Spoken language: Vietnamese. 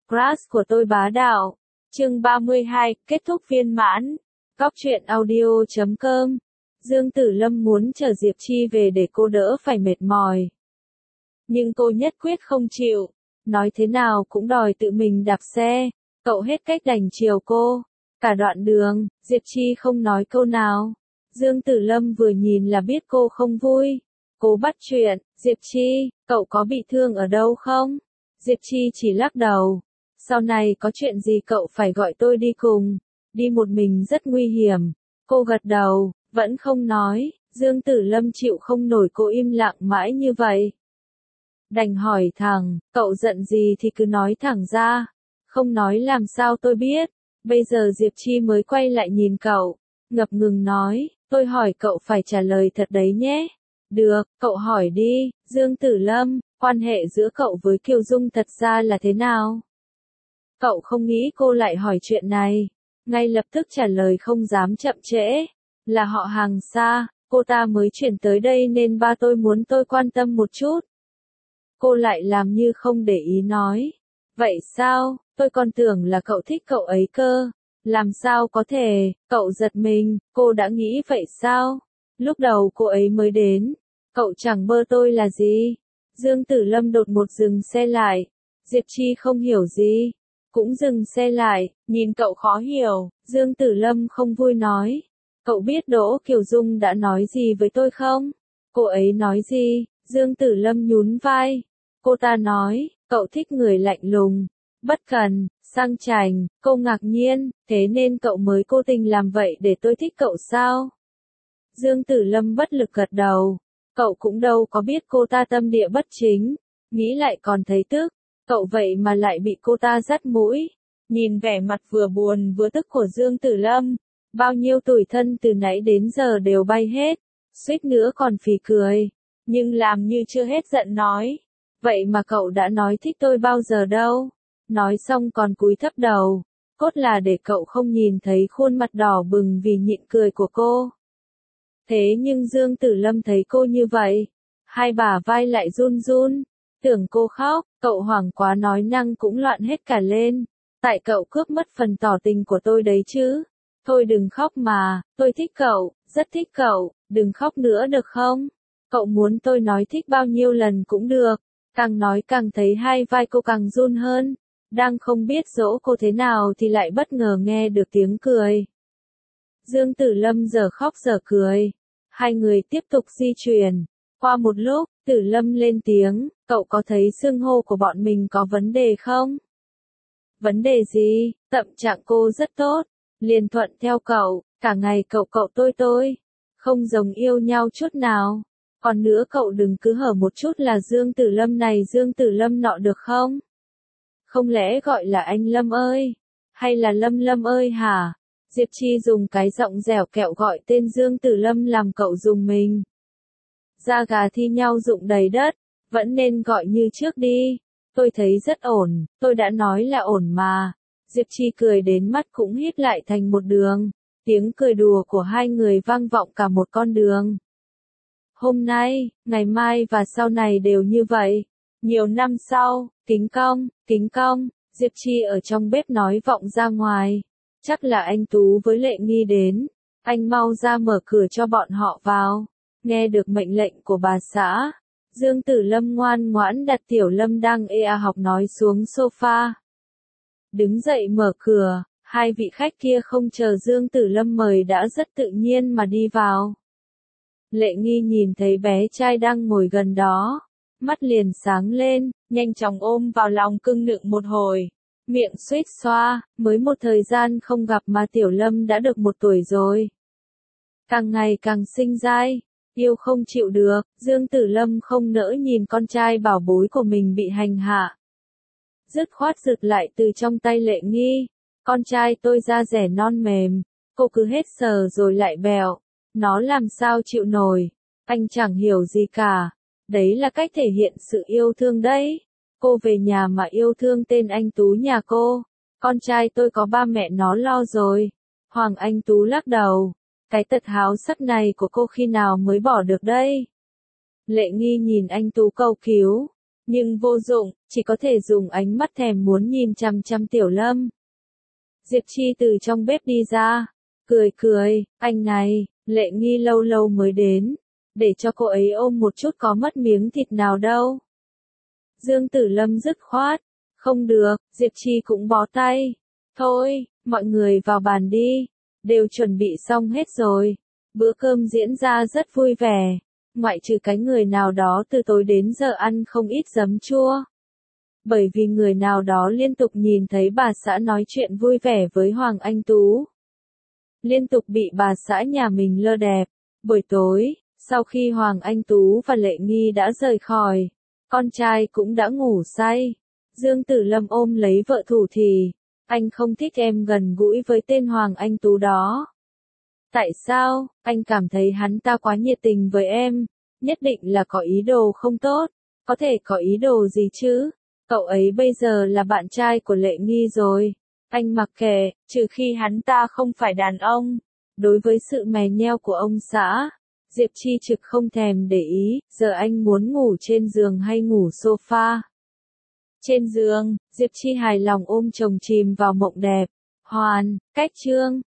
Crush của tôi bá đạo. Chương 32, kết thúc viên mãn. Góc truyện audio.com. Dương Tử Lâm muốn chờ Diệp Chi về để cô đỡ phải mệt mỏi. Nhưng cô nhất quyết không chịu. Nói thế nào cũng đòi tự mình đạp xe. Cậu hết cách đành chiều cô. Cả đoạn đường, Diệp Chi không nói câu nào. Dương Tử Lâm vừa nhìn là biết cô không vui. Cố bắt chuyện, Diệp Chi, cậu có bị thương ở đâu không? Diệp Chi chỉ lắc đầu. Sau này có chuyện gì cậu phải gọi tôi đi cùng. Đi một mình rất nguy hiểm. Cô gật đầu, vẫn không nói. Dương Tử Lâm chịu không nổi cô im lặng mãi như vậy. Đành hỏi thẳng, cậu giận gì thì cứ nói thẳng ra. Không nói làm sao tôi biết. Bây giờ Diệp Chi mới quay lại nhìn cậu. Ngập ngừng nói, tôi hỏi cậu phải trả lời thật đấy nhé. Được, cậu hỏi đi, Dương Tử Lâm, quan hệ giữa cậu với Kiều Dung thật ra là thế nào? Cậu không nghĩ cô lại hỏi chuyện này. Ngay lập tức trả lời không dám chậm trễ. Là họ hàng xa, cô ta mới chuyển tới đây nên ba tôi muốn tôi quan tâm một chút. Cô lại làm như không để ý nói. Vậy sao, tôi còn tưởng là cậu thích cậu ấy cơ. Làm sao có thể, cậu giật mình, cô đã nghĩ vậy sao? Lúc đầu cô ấy mới đến, cậu chẳng bơ tôi là gì? Dương Tử Lâm đột ngột dừng xe lại. Diệp Chi không hiểu gì, cũng dừng xe lại, nhìn cậu khó hiểu. Dương Tử Lâm không vui nói. Cậu biết Đỗ Kiều Dung đã nói gì với tôi không? Cô ấy nói gì? Dương Tử Lâm nhún vai. Cô ta nói, cậu thích người lạnh lùng, bất cần, sang chảnh. Cô ngạc nhiên, thế nên cậu mới cố tình làm vậy để tôi thích cậu sao? Dương Tử Lâm bất lực gật đầu. Cậu cũng đâu có biết cô ta tâm địa bất chính. Nghĩ lại còn thấy tức. Cậu vậy mà lại bị cô ta dắt mũi. Nhìn vẻ mặt vừa buồn vừa tức của Dương Tử Lâm. Bao nhiêu tủi thân từ nãy đến giờ đều bay hết. Suýt nữa còn phì cười. Nhưng làm như chưa hết giận nói. Vậy mà cậu đã nói thích tôi bao giờ đâu. Nói xong còn cúi thấp đầu. Cốt là để cậu không nhìn thấy khuôn mặt đỏ bừng vì nhịn cười của cô. Thế nhưng Dương Tử Lâm thấy cô như vậy. Hai bả vai lại run run. Tưởng cô khóc, cậu hoảng quá nói năng cũng loạn hết cả lên. Tại cậu cướp mất phần tỏ tình của tôi đấy chứ. Thôi đừng khóc mà, tôi thích cậu, rất thích cậu, đừng khóc nữa được không? Cậu muốn tôi nói thích bao nhiêu lần cũng được. Càng nói càng thấy hai vai cô càng run hơn. Đang không biết dỗ cô thế nào thì lại bất ngờ nghe được tiếng cười. Dương Tử Lâm giờ khóc giờ cười. Hai người tiếp tục di chuyển. Qua một lúc, Tử Lâm lên tiếng, cậu có thấy xưng hô của bọn mình có vấn đề không? Vấn đề gì? Tâm trạng cô rất tốt. Liền thuận theo cậu, cả ngày cậu tôi. Không giống yêu nhau chút nào. Còn nữa cậu đừng cứ hở một chút là Dương Tử Lâm này Dương Tử Lâm nọ được không? Không lẽ gọi là anh Lâm ơi? Hay là Lâm Lâm ơi hả? Diệp Chi dùng cái giọng dẻo kẹo gọi tên Dương Tử Lâm làm cậu dùng mình. Da gà thi nhau rụng đầy đất, vẫn nên gọi như trước đi. Tôi thấy rất ổn, tôi đã nói là ổn mà. Diệp Chi cười đến mắt cũng híp lại thành một đường. Tiếng cười đùa của hai người vang vọng cả một con đường. Hôm nay, ngày mai và sau này đều như vậy. Nhiều năm sau, kính cong, Diệp Chi ở trong bếp nói vọng ra ngoài. Chắc là anh Tú với Lệ Nghi đến. Anh mau ra mở cửa cho bọn họ vào. Nghe được mệnh lệnh của bà xã. Dương Tử Lâm ngoan ngoãn đặt Tiểu Lâm đang học nói xuống sofa. Đứng dậy mở cửa, hai vị khách kia không chờ Dương Tử Lâm mời đã rất tự nhiên mà đi vào. Lệ Nghi nhìn thấy bé trai đang ngồi gần đó. Mắt liền sáng lên, nhanh chóng ôm vào lòng cưng nựng một hồi. Miệng suýt xoa, mới một thời gian không gặp mà Tiểu Lâm đã được 1 tuổi rồi. Càng ngày càng xinh dai, yêu không chịu được, Dương Tử Lâm không nỡ nhìn con trai bảo bối của mình bị hành hạ. Dứt khoát giật lại từ trong tay Lệ Nghi. Con trai tôi da rẻ non mềm, cô cứ hết sờ rồi lại bẹo. Nó làm sao chịu nổi, anh chẳng hiểu gì cả. Đấy là cách thể hiện sự yêu thương đấy. Cô về nhà mà yêu thương tên anh Tú nhà cô. Con trai tôi có ba mẹ nó lo rồi. Hoàng Anh Tú lắc đầu. Cái tật háo sắc này của cô khi nào mới bỏ được đây? Lệ Nghi nhìn anh Tú cầu cứu. Nhưng vô dụng, chỉ có thể dùng ánh mắt thèm muốn nhìn chằm chằm Tiểu Lâm. Diệp Chi từ trong bếp đi ra, cười cười, anh này, Lệ Nghi lâu lâu mới đến, để cho cô ấy ôm một chút có mất miếng thịt nào đâu. Dương Tử Lâm dứt khoát, không được, Diệp Chi cũng bó tay. Thôi, mọi người vào bàn đi, đều chuẩn bị xong hết rồi. Bữa cơm diễn ra rất vui vẻ, ngoại trừ cái người nào đó từ tối đến giờ ăn không ít giấm chua. Bởi vì người nào đó liên tục nhìn thấy bà xã nói chuyện vui vẻ với Hoàng Anh Tú. Liên tục bị bà xã nhà mình lơ đẹp. Buổi tối, sau khi Hoàng Anh Tú và Lệ Nghi đã rời khỏi, con trai cũng đã ngủ say. Dương Tử Lâm ôm lấy vợ thủ thì, anh không thích em gần gũi với tên Hoàng Anh Tú đó. Tại sao, anh cảm thấy hắn ta quá nhiệt tình với em, nhất định là có ý đồ không tốt, có thể có ý đồ gì chứ? Cậu ấy bây giờ là bạn trai của Lệ Nghi rồi. Anh mặc kệ, trừ khi hắn ta không phải đàn ông. Đối với sự mè nheo của ông xã, Diệp Chi trực không thèm để ý, giờ anh muốn ngủ trên giường hay ngủ sofa. Trên giường, Diệp Chi hài lòng ôm chồng chìm vào mộng đẹp. Hoàn, cách chương.